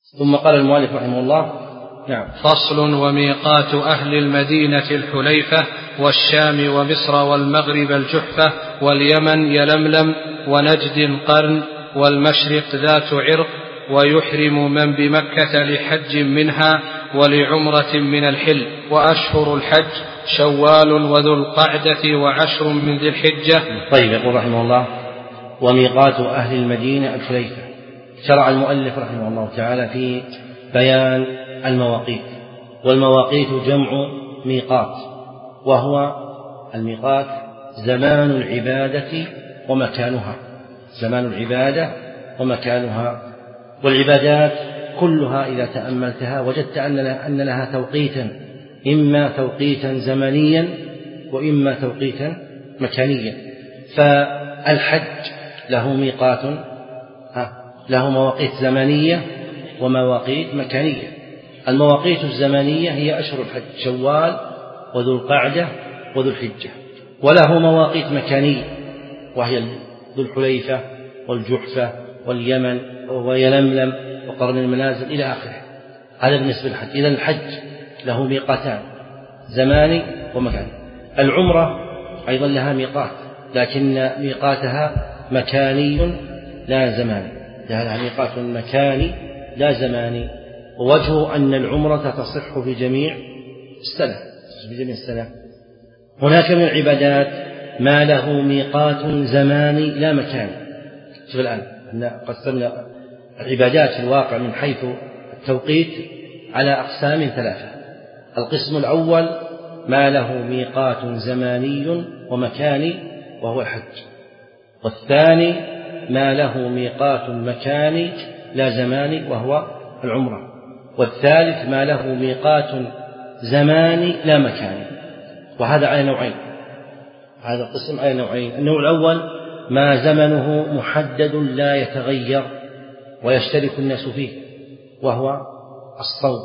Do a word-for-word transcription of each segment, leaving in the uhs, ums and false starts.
ثم قال المؤلف رحمه الله: نعم. فصل: وميقات أهل المدينة الحليفة، والشام ومصر والمغرب الجحفة، واليمن يلملم، ونجد قرن، والمشرق ذات عرق. ويحرم من بمكة لحج منها ولعمرة من الحل. وأشهر الحج شوال وذو القعدة وعشر من ذي الحجة. طيب. يقول رحمه الله: وميقات أهل المدينة الحليفة. شرع المؤلف رحمه الله تعالى في بيان المواقيت، والمواقيت جمع ميقات، وهو الميقات زمان العبادة ومكانها، زمان العبادة ومكانها. والعبادات كلها إذا تأملتها وجدت أن لها توقيتا، إما توقيتا زمنيا وإما توقيتا مكانيا. فالحج له ميقات، له مواقيت زمنية ومواقيت مكانية. المواقيت الزمنية هي أشهر الحج: شوال وذو القعدة وذو الحجة. وله مواقيت مكانية وهي ذو الحليفة والجحفة واليمن ويلملم وقرن المنازل إلى آخره. هذا بالنسبة للحج. إذن الحج له ميقاتان: زماني ومكاني. العمرة أيضا لها ميقات، لكن ميقاتها مكاني لا زماني، لها ميقات مكاني لا زماني. ووجه أن العمرة تصح في جميع السنة، في جميع السنة. هناك من العبادات ما له ميقات زماني لا مكاني. شوف الآن قسمنا العبادات في الواقع من حيث التوقيت على أقسام ثلاثة. القسم الأول ما له ميقات زماني ومكاني وهو الحج، والثاني ما له ميقات مكاني لا زماني وهو العمرة، والثالث ما له ميقات زماني لا مكاني. وهذا على نوعين، هذا القسم على نوعين. النوع الأول ما زمنه محدد لا يتغير ويشترك الناس فيه، وهو الصوم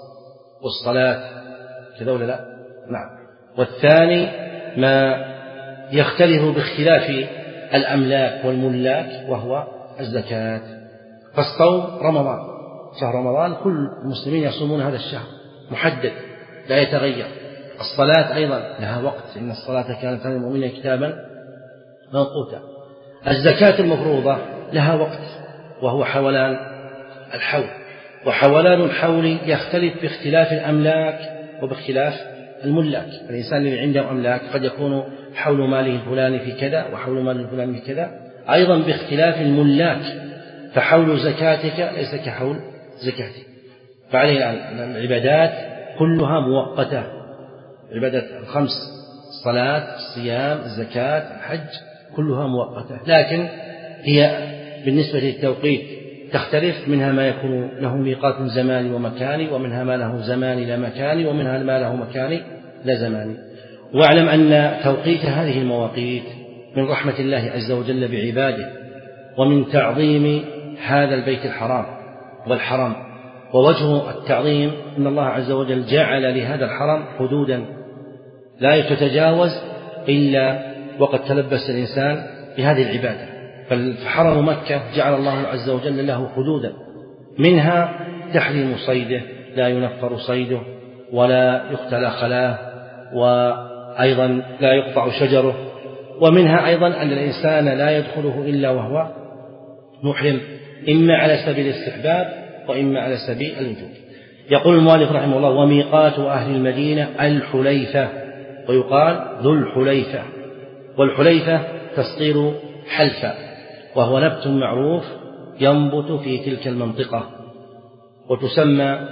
والصلاة، كذا ولا لا؟ نعم. والثاني ما يختلف باختلاف الأملاك والملاك، وهو الزكاة. فالصوم رمضان، شهر رمضان كل المسلمين يصومون هذا الشهر محدد لا يتغير. الصلاة أيضا لها وقت، إن الصلاة كانت على المؤمنين كتابا موقوتا. الزكاة المفروضة لها وقت، وهو حولان الحول، وحولان الحول يختلف باختلاف الأملاك وباختلاف الملاك. الإنسان اللي عنده أملاك قد يكون حول ماله الفلاني في كذا وحول ماله الفلاني في كذا، أيضا باختلاف الملاك. فحول زكاتك ليس كحول زكاتي. فعليه العبادات كلها مؤقتة، العبادات الخمس: الصلاة، الصيام، الزكاة، الحج، كلها مؤقتة، لكن هي بالنسبة للتوقيت تختلف. منها ما يكون له ميقات زماني ومكاني، ومنها ما له زماني لا مكاني، ومنها ما له مكاني لا زماني. واعلم أن توقيت هذه المواقيت من رحمة الله عز وجل بعباده، ومن تعظيم هذا البيت الحرام والحرم. ووجه التعظيم أن الله عز وجل جعل لهذا الحرم حدودا لا تتجاوز إلا وقد تلبس الإنسان بهذه العبادة. فحرم مكة جعل الله عز وجل له حدودا، منها تحريم صيده، لا ينفر صيده ولا يختلى خلاه، وأيضا لا يقطع شجره. ومنها أيضا أن الإنسان لا يدخله إلا وهو محرم، إما على سبيل الاستحباب وإما على سبيل الوجوب. يقول المؤلف رحمه الله: وميقات أهل المدينة الحليفة، ويقال ذو الحليفة. والحليفة تصغير حلفة، وهو نبت معروف ينبت في تلك المنطقة، وتسمى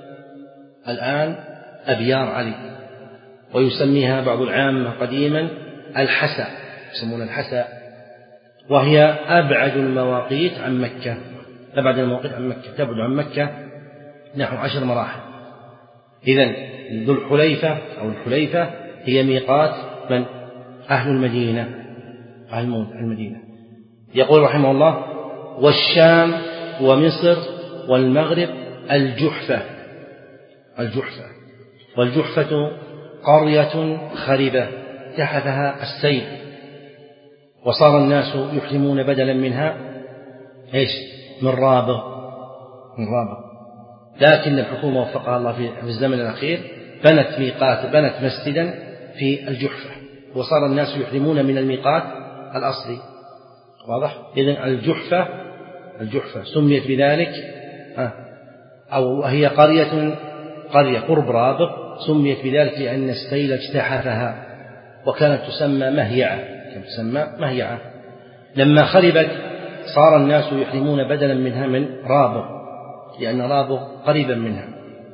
الآن أبيار علي، ويسميها بعض العامة قديما الحسا، يسمون الحسا. وهي أبعد المواقيت عن مكة، أبعد المواقيت عن مكة، تبعد عن مكة نحو عشر مراحل. إذن ذو الحليفة أو الحليفة هي ميقات من؟ أهل المدينة، أهل المدينة. يقول رحمه الله: والشام ومصر والمغرب الجحفة. الجحفة والجحفة قرية خربة تحتها السيل، وصار الناس يحرمون بدلا منها إيش؟ من رابغ، من رابغ. لكن الحكومة وفقها الله في الزمن الأخير بنت ميقات بنت مسجدا في الجحفة، وصار الناس يحرمون من الميقات الأصلي. واضح؟ إذن الجحفة الجحفة سميت بذلك أو هي قرية قرية قرب رابغ، سميت بذلك لأن السيل اجتحفها، وكانت تسمى مهيعة كانت تسمى مهيعة. لما خربت صار الناس يحرمون بدلا منها من رابغ، لأن رابغ قريبا منها.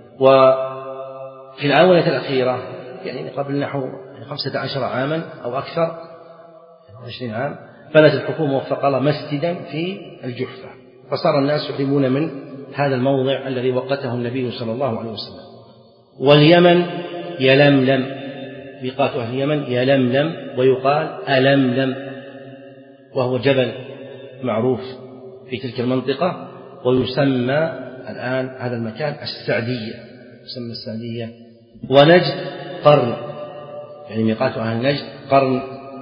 وفي الآونة الأخيرة يعني قبل نحو خمسة عشر عاما أو أكثر عشرين عام بنت الحكومة وفق الله مسجدا في الجحفة، فصار الناس يحرمون من هذا الموضع الذي وقته النبي صلى الله عليه وسلم. واليمن يلملم، ميقات أهل اليمن يلملم، ويقال ألملم، وهو جبل معروف في تلك المنطقة، ويسمى الآن هذا المكان السعدية، يسمى السعدية. ونجد قرن، يعني ميقات أهل نجد قرن،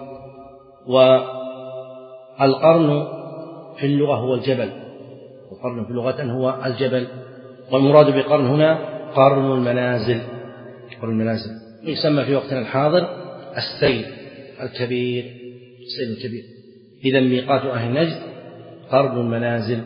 والقرن في اللغة هو الجبل، القرن في لغة هو الجبل، والمراد بقرن هنا قرن المنازل، قرن المنازل يسمى في وقتنا الحاضر السيل الكبير، السيل الكبير. إذا ميقات أهل نجد قرن المنازل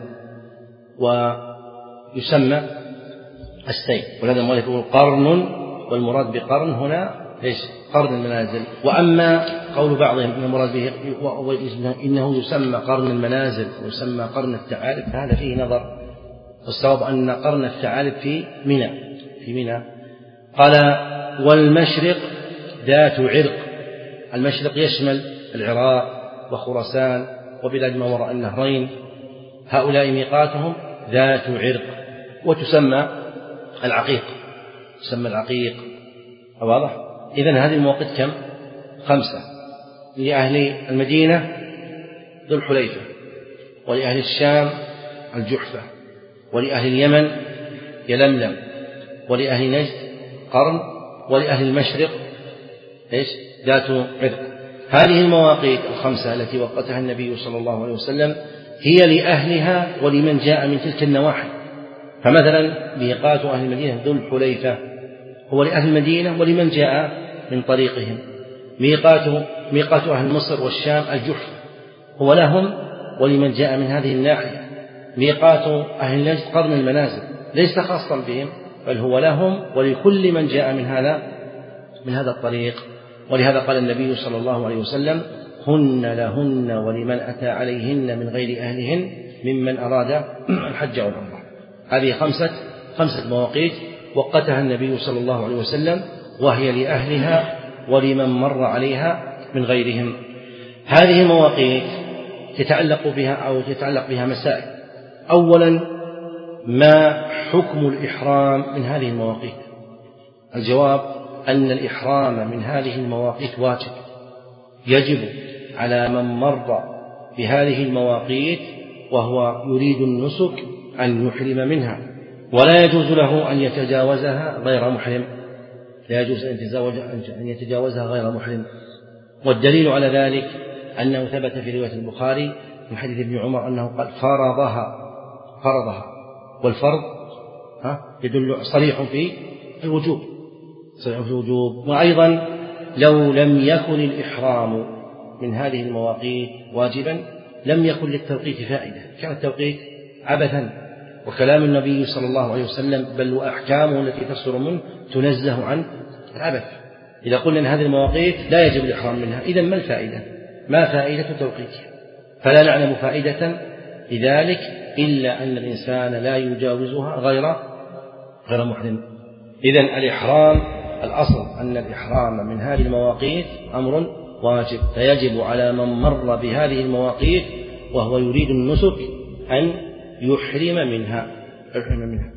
ويسمى السيل، ولهذا المؤلف يقول قرن، والمراد بقرن هنا ايش؟ قرن المنازل. وأما قول بعضهم ان المراد به انه يسمى قرن المنازل ويسمى قرن الثعالب، فهذا فيه نظر، والصواب ان قرن الثعالب في منى في منى. قال والمشرق ذات عرق، المشرق يشمل العراق وخراسان وبلاد ما وراء النهرين، هؤلاء ميقاتهم ذات عرق، وتسمى العقيق، تسمى العقيق. واضح؟ إذن هذه المواقيت كم؟ خمسة. لأهل المدينة ذو الحليفة، ولأهل الشام الجحفة، ولأهل اليمن يلملم، ولأهل نجد قرن، ولأهل المشرق إيش؟ ذات عرق. هذه المواقيت الخمسة التي وقتها النبي صلى الله عليه وسلم هي لأهلها ولمن جاء من تلك النواحي. فمثلا ميقات أهل المدينة ذو الحليفة هو لأهل المدينة ولمن جاء من طريقهم. ميقات ميقات أهل مصر والشام الجحفة هو لهم ولمن جاء من هذه الناحية. ميقات أهل نجد قرن المنازل ليس خاصا بهم، بل هو لهم ولكل من جاء من هذا من هذا الطريق. ولهذا قال النبي صلى الله عليه وسلم هن لهن ولمن أتى عليهن من غير أهلهن ممن أراد الحج والعمرة. هذه خمسة خمسة مواقيت وقتها النبي صلى الله عليه وسلم، وهي لأهلها ولمن مر عليها من غيرهم. هذه المواقيت تتعلق بها أو تتعلق بها مسائل. أولا، ما حكم الإحرام من هذه المواقيت؟ الجواب أن الإحرام من هذه المواقيت واجب، يجب على من مر بهذه المواقيت وهو يريد النسك أن يحرم منها، ولا يجوز له أن يتجاوزها غير محرم، لا يجوز أن يتجاوزها غير محرم. والدليل على ذلك أنه ثبت في رواية البخاري من حديث ابن عمر أنه قال فرضها فرضها والفرض ها يدل صريح في الوجوب صريح في الوجوب. وأيضا لو لم يكن الإحرام من هذه المواقيت واجبا لم يكن للتوقيت فائدة، كان التوقيت عبثا، وكلام النبي صلى الله عليه وسلم بل وأحكامه التي تصدر منه تنزه عن العبث. إذا قلنا أن هذه المواقيت لا يجب الإحرام منها، إذن ما الفائدة؟ ما فائدة توقيتها؟ فلا نعلم فائدة لذلك إلا أن الإنسان لا يجاوزها غير غير محرم. إذن الإحرام الأصل أن الإحرام من هذه المواقيت أمر واجب، فيجب على من مر بهذه المواقيت وهو يريد النسك أن يحرم منها يحرم منها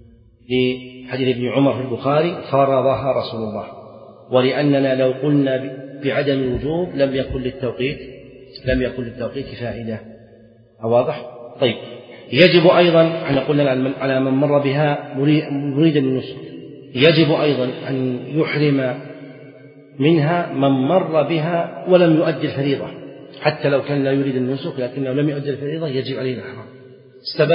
لحديث ابن عمر في البخاري فرضها رسول الله. ولأننا لو قلنا بعدم الوجوب لم يكن للتوقيت لم يكن للتوقيت فائدة. واضح؟ طيب، يجب أيضا أن قلنا على من مر بها مريدا للنسك يجب أيضا أن يحرم منها من مر بها ولم يؤدي الفريضة، حتى لو كان لا يريد النسك لكنه لم يؤدي الفريضة يجب عليه الإحرام. السبب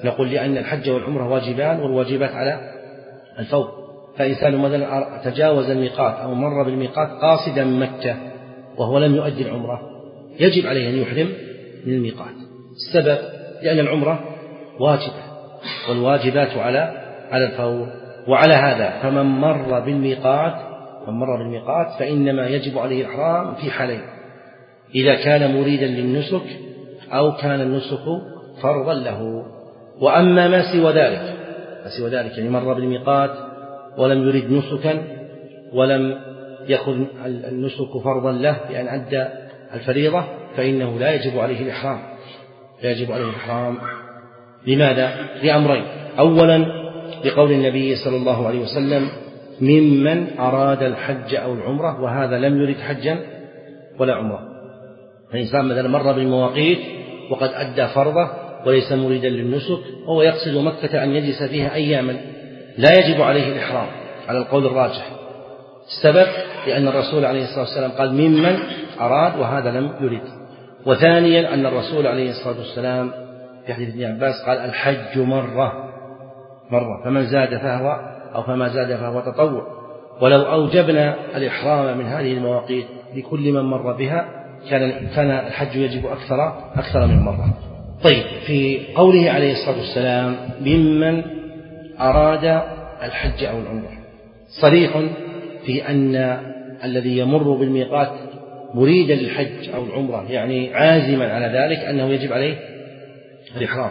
نقول لأن الحج والعمرة واجبان، والواجبات على الفور. فإنسان مثلا تجاوز الميقات أو مر بالميقات قاصدا مكة وهو لم يؤدي العمرة يجب عليه أن يحرم من الميقات. السبب لأن العمرة واجبة والواجبات على على الفور. وعلى هذا فمن مر بالميقات من مر بالميقات فإنما يجب عليه الإحرام في حالين: إذا كان مريدا للنسك أو كان النسك فرضا له. وأما ما سوى ذلك ما سوى ذلك يعني مر بالميقات ولم يرد نسكا ولم يكن النسك فرضا له لأن أدى الفريضة فإنه لا يجب عليه الإحرام لا يجب عليه الإحرام. لماذا؟ لأمرين: أولا لقول النبي صلى الله عليه وسلم: ممن أراد الحج أو العمرة، وهذا لم يرد حجا ولا عمرة. فالإنسان مثلا مر بالمواقيت وقد أدى فرضه وليس مريدا للنسك وهو يقصد مكة أن يجلس فيها أياما لا يجب عليه الإحرام على القول الراجح. السبب لأن الرسول عليه الصلاة والسلام قال: ممن أراد، وهذا لم يرد. وثانيا أن الرسول عليه الصلاة والسلام في حديث ابن عباس قال: الحج مرة مرة فمن زاد فهو أو فما زاد فهو تطوع. ولو أوجبنا الإحرام من هذه المواقيت لكل من مر بها كان كان الحج يجب أكثر أكثر من مرة. طيب، في قوله عليه الصلاة والسلام: ممن أراد الحج أو العمرة، صريح في أن الذي يمر بالميقات مريدا للحج أو العمرة يعني عازما على ذلك أنه يجب عليه الإحرام.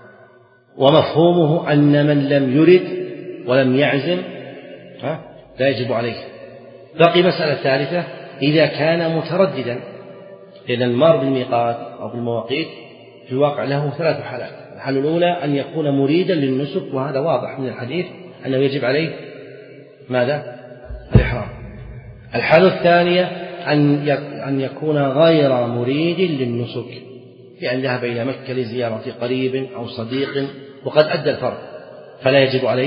ومفهومه أن من لم يرد ولم يعزم لا يجب عليه. بقي مسألة ثالثة: إذا كان مترددا، لأن المار بالميقات أو بالمواقيت في الواقع له ثلاث حالات. الحالة الأولى أن يكون مريدا للنسك، وهذا واضح من الحديث أنه يجب عليه ماذا؟ الإحرام. الحالة الثانية أن يكون غير مريد للنسك، بأن ذهب إلى مكة لزيارة قريب أو صديق وقد أدى الفرض فلا يجب عليه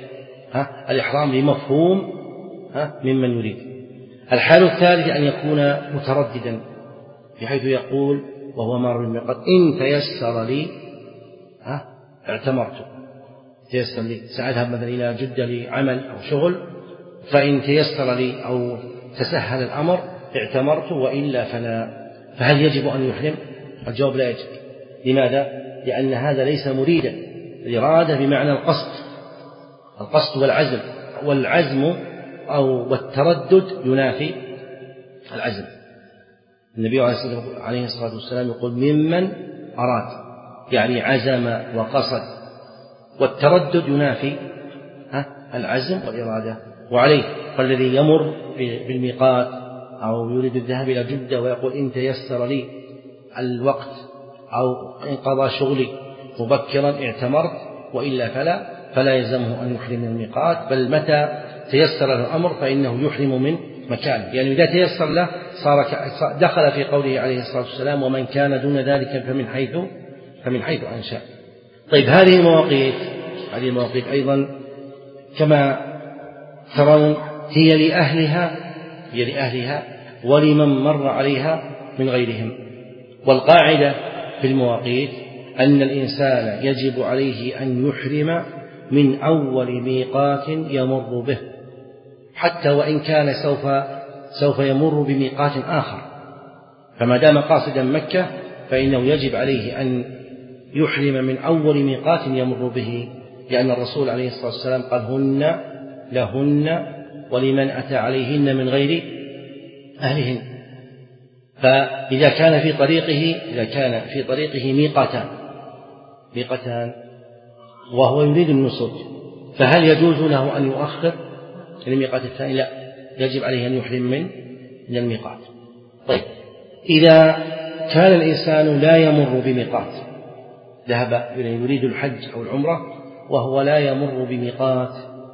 ها الإحرام بمفهوم ها ممن يريد. الحالة الثالثة أن يكون مترددا بحيث يقول وهو مار بالميقات: إن تيسر لي ها اعتمرت، تيسر لي سأذهب مثلا إلى جدة لعمل أو شغل، فإن تيسر لي أو تسهل الأمر اعتمرت وإلا فلا. فهل يجب أن يحرم؟ الجواب: لا يجب. لماذا؟ لأن هذا ليس مريدا. الإرادة بمعنى القصد القصد والعزم، والعزم أو والتردد ينافي العزم. النبي عليه الصلاة والسلام يقول: ممن أراد، يعني عزم وقصد، والتردد ينافي العزم والإرادة. وعليه فالذي يمر بالميقات أو يريد الذهاب إلى جدة ويقول: إن تيسر لي الوقت أو انقضى شغلي مبكرا اعتمرت وإلا فلا، فلا يلزمه أن يحرم من الميقات، بل متى تيسر له الأمر فإنه يحرم من مكانه. يعني إذا تيسر له صار دخل في قوله عليه الصلاة والسلام: ومن كان دون ذلك فمن حيث فمن حيث أنشأ. طيب، هذه المواقيت هذه المواقيت أيضا كما ترون هي لأهلها هي لأهلها ولمن مر عليها من غيرهم. والقاعدة في المواقيت أن الإنسان يجب عليه أن يحرم من أول ميقات يمر به، حتى وإن كان سوف سوف يمر بميقات آخر. فما دام قاصدا مكة فإنه يجب عليه أن يحرم من أول ميقات يمر به، لأن الرسول عليه الصلاة والسلام قال: هن لهن ولمن أتى عليهن من غير أهلهن. فإذا كان في طريقه إذا كان في طريقه ميقاتان ميقاتان وهو يريد النسك، فهل يجوز له أن يؤخر الميقات الثاني؟ لا، يجب عليه أن يحرم من من الميقات. طيب، إذا كان الإنسان لا يمر بميقات، ذهب يريد الحج أو العمرة وهو لا يمر بميقات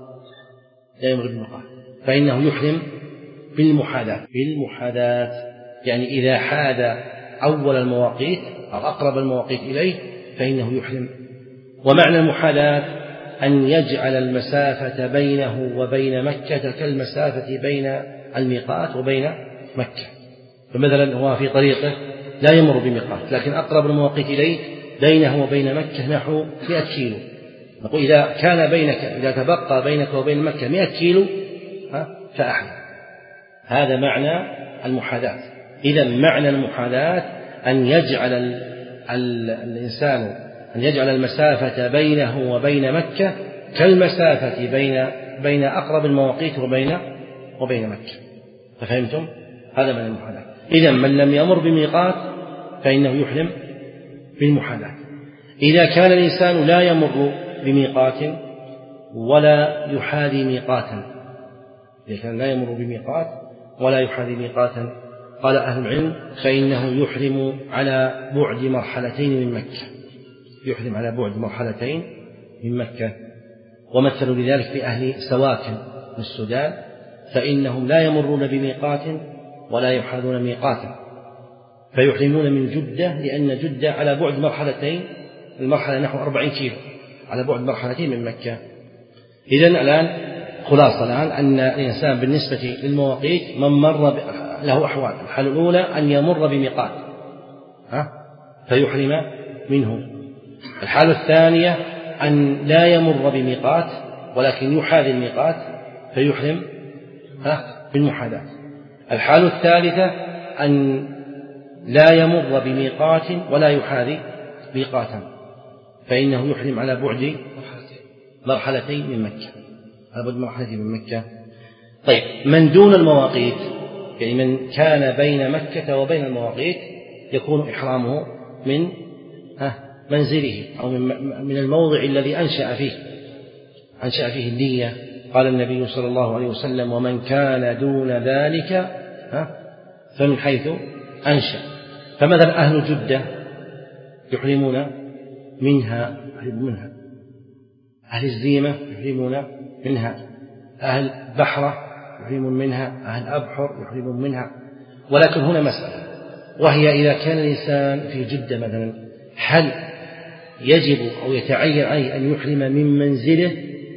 لا يمر بميقات فإنه يحرم بالمحاذاة بالمحاذاة يعني إذا حاد أول المواقيت أو أقرب المواقيت إليه فإنه يحرم. ومعنى المحاذاة أن يجعل المسافة بينه وبين مكة كالمسافة بين الميقات وبين مكة. فمثلا هو في طريقه لا يمر بميقات، لكن أقرب المواقيت إليه بينه وبين مكة نحو مئة كيلو، نقول إذا كان بينك إذا تبقى بينك وبين مكة مئة كيلو فأحل. هذا معنى المحاذاة. إذا معنى المحاذاة أن يجعل الإنسان أن يجعل المسافة بينه وبين مكة كالمسافة بين بين أقرب المواقيت وبين وبين مكة. ففهمتم؟ هذا معنى المحاذاة. إذا من لم يمر بميقات فإنه يحرم بالمحاذاة. إذا كان الإنسان لا يمر بميقات ولا يحاذي ميقاتا، إذا كان لا يمر بميقات ولا يحاذي ميقاتا، قال أهل العلم فإنه يحرم على بعد مرحلتين من مكة، يحرم على بعد مرحلتين من مكة. ومثلوا لذلك بأهل سواكن من السودان، فإنهم لا يمرون بميقات ولا يحاذون ميقاتا، فيحرمون من جدة، لأن جدة على بعد مرحلتين، المرحلة نحو أربعين كيلو، على بعد مرحلتين من مكة. إذن الآن خلاصة الآن أن الإنسان بالنسبة للمواقيت من مر له أحوال. الحالة الأولى أن يمر بميقات ها فيحرم منه. الحالة الثانية أن لا يمر بميقات ولكن يحاذي الميقات فيحرم ها بالمحاذاة. الحالة الثالثة أن لا يمر بميقات ولا يحاذي ميقاتا، فإنه يحرم على بعد مرحلتين من مكة، على بعد مرحلتين من مكة. طيب من دون المواقيت، يعني من كان بين مكة وبين المواقيت، يكون إحرامه من منزله أو من الموضع الذي أنشأ فيه أنشأ فيه النية. قال النبي صلى الله عليه وسلم: ومن كان دون ذلك فمن حيث أنشأ. فمثلا أهل جدة يحرمون منها منها أهل الزيمة يحرمون منها، أهل بحرة يحرمون منها، أهل أبحر يحرمون منها. ولكن هنا مسألة، وهي إذا كان الإنسان في جدة مثلا، هل يجب أو يتعين عليه أن يحرم من منزله،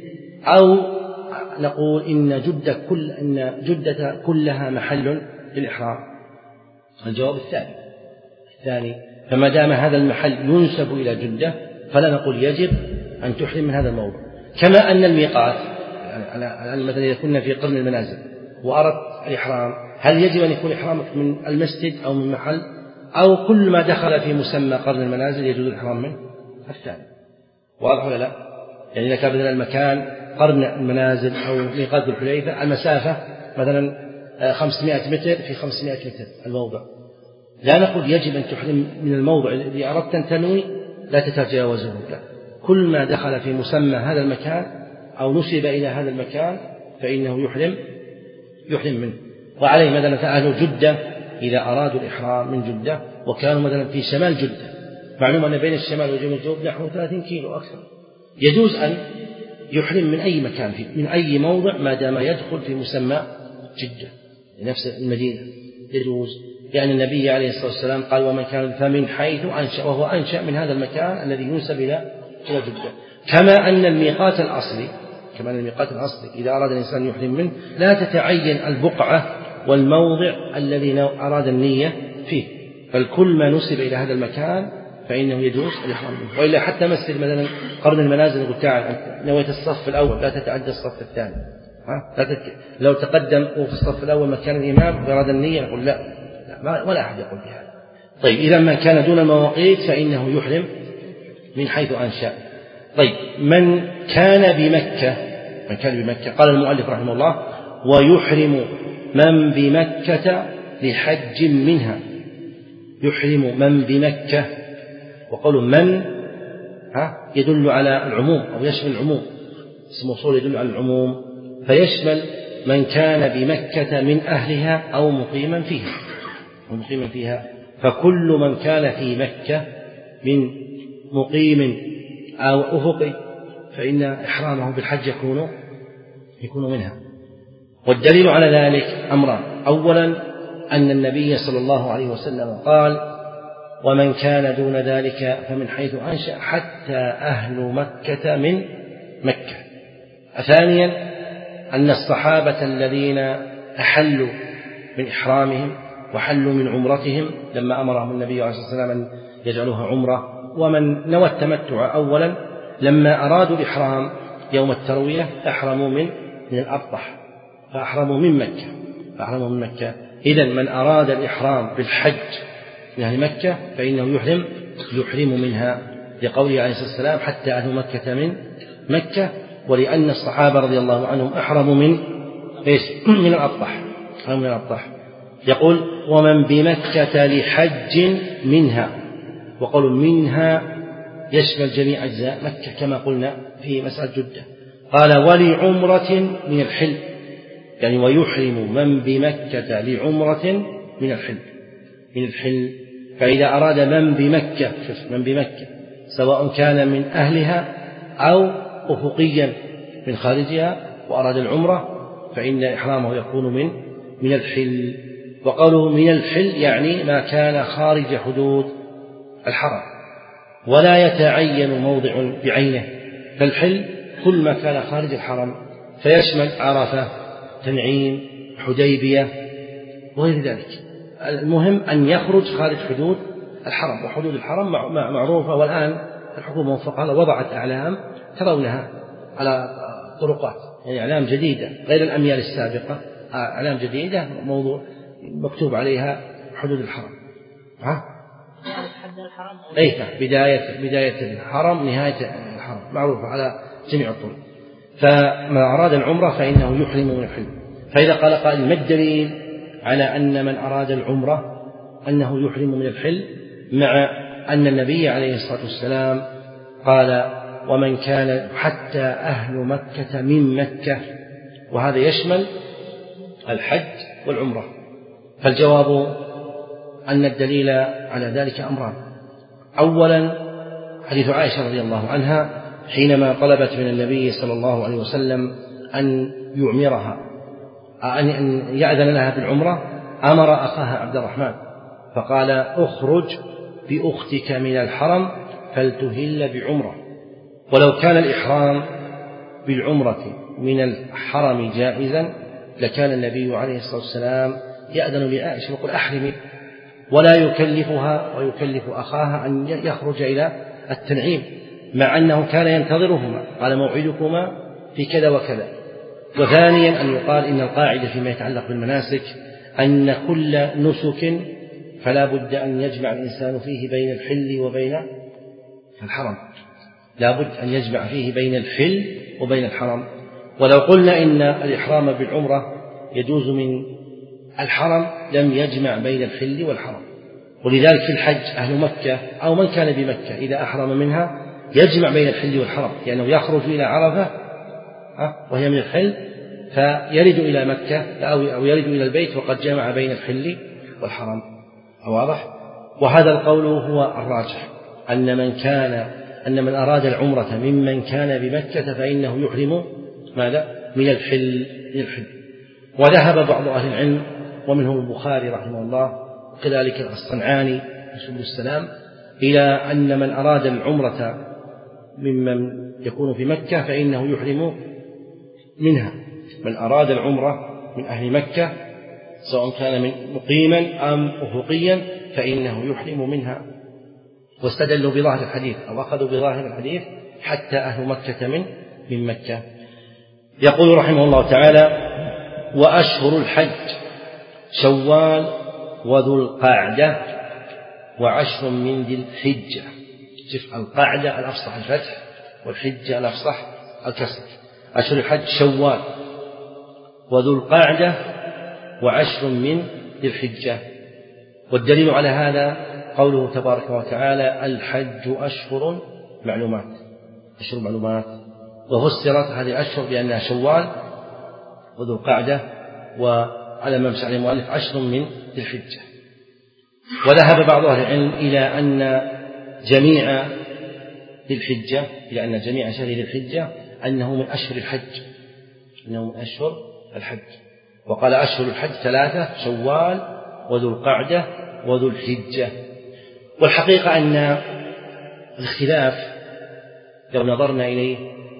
أو نقول إن جدة كل إن جدة كلها محل للإحرام؟ الجواب الثاني الثاني فما دام هذا المحل ينسب إلى جدة فلا نقول يجب أن تحرم من هذا الموضوع. كما أن الميقات يعني مثلا إذا كنا في قرن المنازل وأردت الإحرام، هل يجب أن يكون إحرامك من المسجد أو من محل، أو كل ما دخل في مسمى قرن المنازل يجوز الإحرام منه؟ الثاني. واضح ولا لا؟ يعني إذا كان مثلا المكان قرن المنازل أو ميقات الحليفة المسافة مثلا خمسمائة متر في خمسمائة متر الموضع، لا نقول يجب أن تحرم من الموضع الذي أردت أن تنوي لا تتجاوزه، لا، كل ما دخل في مسمى هذا المكان أو نسب إلى هذا المكان فإنه يحرم يحرم منه. وعليه مثلا فأهل جدة إذا أرادوا الإحرام من جدة وكانوا مثلا في شمال جدة، معلوم أن بين الشمال وجنوب الجنوب نحو ثلاثين كيلو أكثر، يجوز أن يحرم من أي مكان فيه من أي موضع ما دام يدخل في مسمى جدة نفس المدينة يجوز، لأن النبي عليه الصلاة والسلام قال: ومن كان فمن حيث أنشأ، وهو أنشأ من هذا المكان الذي ينسب إلى جدة. كما أن الميقات الأصلي كما أن الميقات الأصلي إذا أراد الإنسان يحرم منه لا تتعين البقعة والموضع الذي أراد النية فيه، بل كل ما نسب إلى هذا المكان فإنه يجوز الإحرام منه. وإلا حتى مثل مثلا قرن المنازل نقول: تعال أنت نويت الصف الأول لا تتعدى الصف الثاني، ها؟ لا تت... لو تقدم في الصف الأول مكان الإمام وأراد النية نقول لا, لا ولا أحد يقول بهذا. طيب إذا من كان دون المواقيت فإنه يحرم من حيث أنشأ. طيب من كان بمكة من كان بمكة قال المؤلف رحمه الله: ويحرم من بمكة لحج منها. يحرم من بمكة، وقول من ها يدل على العموم أو يشمل العموم، اسم موصول يدل على العموم، فيشمل من كان بمكة من أهلها أو مقيما فيها مقيما فيها فكل من كان في مكة من مقيم أو أفقي فإن إحرامه بالحج يكون يكون منها. والدليل على ذلك أمران: أولا أن النبي صلى الله عليه وسلم قال: ومن كان دون ذلك فمن حيث أنشأ حتى أهل مكة من مكة. ثانيا أن الصحابة الذين أحلوا من إحرامهم وحلوا من عمرتهم لما أمرهم النبي عليه الصلاة والسلام أن يجعلوها عمرة ومن نوى التمتع أولا لما أرادوا الإحرام يوم التروية أحرموا من من الأبطح فأحرموا من مكة فأحرموا من مكة. إذن من أراد الإحرام بالحج من أهل مكة فإنه يحرم يحرم منها لقوله عليه الصلاة والسلام حتى أهل مكة من مكة، ولأن الصحابة رضي الله عنهم أحرموا من إيش؟ من الأبطح من الأبطح. يقول ومن بمكة لحج منها، وقول منها يشمل جميع أجزاء مكة كما قلنا في مسألة جدة. قال ولعمرة من الحل، يعني ويحرم من بمكة لعمرة من الحل من الحل. فإذا أراد من بمكة من بمكة سواء كان من أهلها أو أفقيا من خارجها وأراد العمرة فإن إحرامه يكون من من الحل. وقوله من الحل يعني ما كان خارج حدود الحرم، ولا يتعين موضع بعينه، فالحل كل ما كان خارج الحرم فيشمل عرفة تنعيم حديبية وغير ذلك. المهم أن يخرج خارج حدود الحرم، وحدود الحرم معروفة، والآن الحكومة وفقها وضعت أعلام ترونها على طرقات، يعني أعلام جديدة غير الأميال السابقة، أعلام جديدة موضوع مكتوب عليها حدود الحرم. ها؟ أي بداية بداية الحرم نهاية الحرم معروفة على جميع الطرق. فما أراد العمرة فإنه يحرم من الحل. فإذا قال قائل ما الدليل على أن من أراد العمرة أنه يحرم من الحل، مع أن النبي عليه الصلاة والسلام قال ومن كان حتى أهل مكة من مكة، وهذا يشمل الحج والعمرة. فالجواب أن الدليل على ذلك أمران. أولا حديث عائشة رضي الله عنها حينما طلبت من النبي صلى الله عليه وسلم أن يعمرها أن يأذن لها بالعمرة، أمر أخاها عبد الرحمن فقال اخرج بأختك من الحرم فلتهل بعمرة. ولو كان الإحرام بالعمرة من الحرم جائزا لكان النبي عليه الصلاة والسلام يأذن لعائشة ويقول أحرمي، ولا يكلفها ويكلف أخاها أن يخرج إلى التنعيم، مع أنه كان ينتظرهما، قال موعدكما في كذا وكذا. وثانيا أن يقال إن القاعدة فيما يتعلق بالمناسك أن كل نسك فلا بد أن يجمع الإنسان فيه بين الحل وبين الحرم، لا بد أن يجمع فيه بين الحل وبين الحرم. ولو قلنا إن الإحرام بالعمرة يجوز من الحرم لم يجمع بين الحل والحرم. ولذلك في الحج أهل مكة أو من كان بمكة إذا أحرم منها يجمع بين الحل والحرم، لأنه يعني يخرج إلى عرفة وهي من الحل فيرد إلى مكة أو يرد إلى البيت وقد جمع بين الحل والحرم. واضح؟ وهذا القول هو الراجح، أن من كان أن من أراد العمرة ممن كان بمكة فإنه يحرم ماذا؟ من الحل من الحل. وذهب بعض أهل العلم ومنهم البخاري رحمه الله وكذلك الصنعاني سبل السلام إلى أن من أراد العمرة ممن يكون في مكة فإنه يحرم منها. من أراد العمرة من أهل مكة سواء كان من مقيما أم أفقيا فإنه يحرم منها. واستدلوا بظاهر الحديث أو أخذوا بظاهر الحديث حتى أهل مكة من من مكة. يقول رحمه الله تعالى وأشهر الحج شوال وذو القعدة وعشر من ذي الحجة. شوف القعدة الأفصح الفتح والحجة الأفصح الكسر. أشهر الحج شوال وذو القعدة وعشر من ذي الحجة. والدليل على هذا قوله تبارك وتعالى الحج أشهر معلومات أشهر معلومات وفسرت هذه الأشهر بأنها شوال وذو القعدة وعلى ما مشى عليه المؤلف عشر من ذي الحجة. وذهب بعض أهل العلم إلى أن جميع ذي الحجة إلى أن جميع شهر ذي الحجة أنه من أشهر الحج أنه من أشهر الحج. وقال أشهر الحج ثلاثة شوال وذو القعدة وذو الحجة. والحقيقة أن الاختلاف لو نظرنا إليه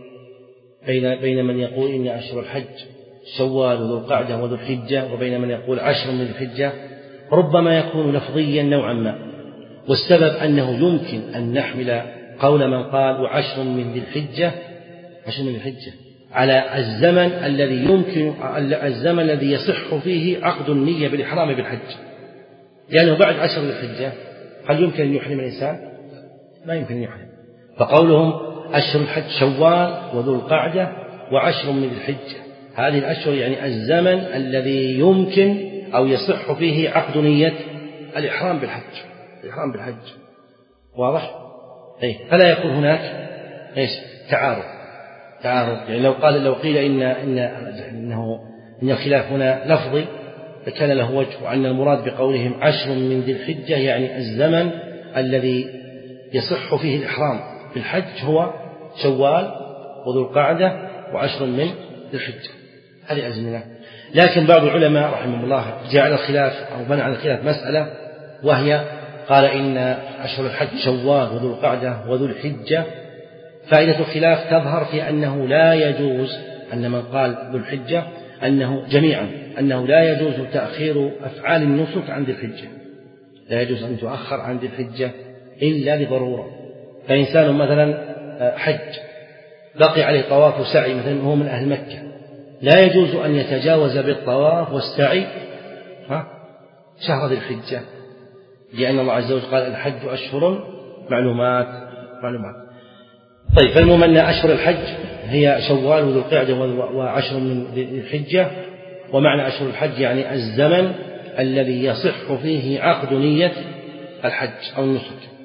بين بين من يقول إن أشهر الحج شوال وذو القعدة وذو الحجة وبين من يقول عشر من الحجة ربما يكون لفظيا نوعا ما، والسبب أنه يمكن أن نحمل قول من قال وعشر من ذي الحجة عشر من ذي الحجة على الزمن الذي يمكن الزمن الذي يصح فيه عقد النية بالإحرام بالحج، لأنه بعد عشر ذي الحجة هل يمكن أن يحرم الإنسان؟ ما يمكن أن يحرم. فقولهم أشهر الحج شوال وذو القعدة وعشر من ذي الحجة، هذه الأشهر يعني الزمن الذي يمكن أو يصح فيه عقد نية الإحرام بالحج الإحرام بالحج واضح؟ أي فلا يكون هناك إيش تعارض تعارض يعني لو قال لو قيل إن إن إنه إن الخلاف هنا لفظي فكان له وجه، وأن المراد بقولهم عشر من ذي الحجة يعني الزمن الذي يصح فيه الإحرام بالحج هو شوال وذو القعدة وعشر من ذي الحجة، هذه أزمنة. لكن بعض العلماء رحمه الله جعل الخلاف أو بنى على الخلاف مسألة، وهي قال إن أشهر الحج شوال وذو القعدة وذو الحجة. فائدة الخلاف تظهر في أنه لا يجوز أن من قال ذو الحجة أنه جميعا أنه لا يجوز تأخير أفعال النسك عن ذي الحجة، لا يجوز أن تؤخر عن ذي الحجة إلا لضرورة. فإنسان مثلا حج بقي عليه طواف وسعي مثلا وهو من أهل مكة، لا يجوز أن يتجاوز بالطواف والسعي شهر ذي الحجة، لأن الله عز وجل قال الحج أشهر معلومات معلومات طيب، فالمهم أن أشهر الحج هي شوال وذو القعدة وعشر من ذي الحجة، ومعنى أشهر الحج يعني الزمن الذي يصح فيه عقد نية الحج أو النسك.